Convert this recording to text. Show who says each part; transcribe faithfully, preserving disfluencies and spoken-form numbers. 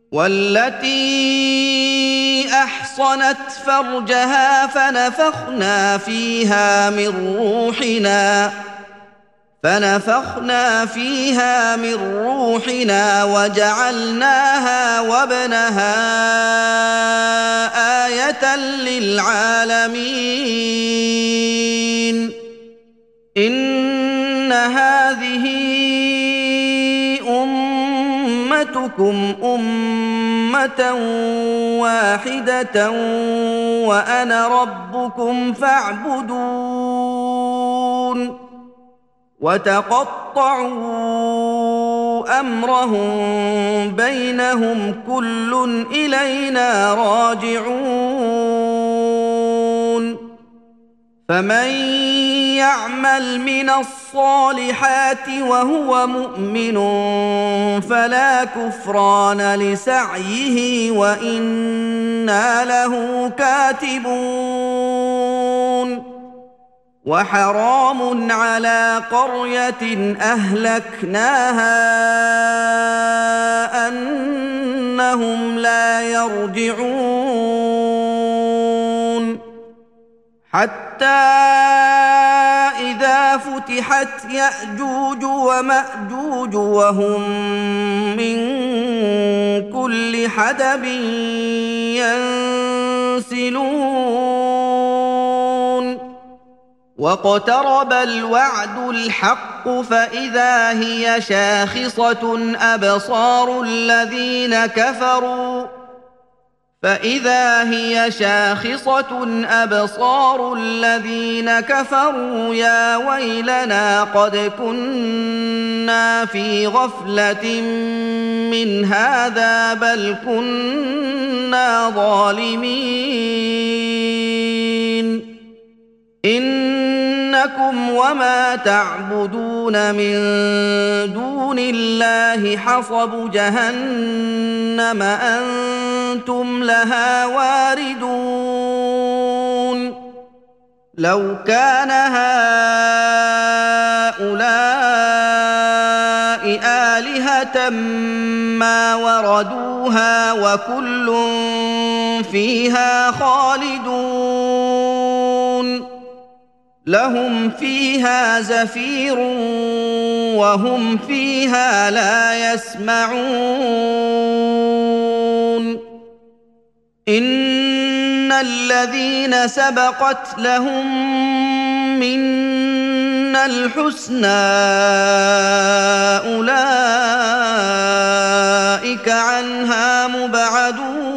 Speaker 1: والتي أحصنت فرجها فنفخنا فيها من روحنا فنفخنا فيها من روحنا وجعلناها وابنها آية للعالمين إن هذه أمتكم أمة واحدة وأنا ربكم فاعبدون وتقطعوا أمرهم بينهم كل إلينا راجعون فمن يعمل من الصالحات وهو مؤمن فلا كفران لسعيه وإنا له كاتبون وحرام على قرية أهلكناها أنهم لا يرجعون حتى إذا فتحت يأجوج ومأجوج وهم من كل حدب ينسلون واقترب الوعد الحق فإذا هي شاخصة أبصار الذين كفروا فإذا هي شاخصة أبصار الذين كفروا يا ويلنا قد كنا في غفلة من هذا بل كنا ظالمين إنكم وما تعبدون من دون الله حصب جهنم أنتم لها واردون لو كان هؤلاء آلهة ما وردوها وكل فيها خالدون لهم فيها زفير وهم فيها لا يسمعون إن الذين سبقت لهم منا الحسنى أولئك عنها مبعدون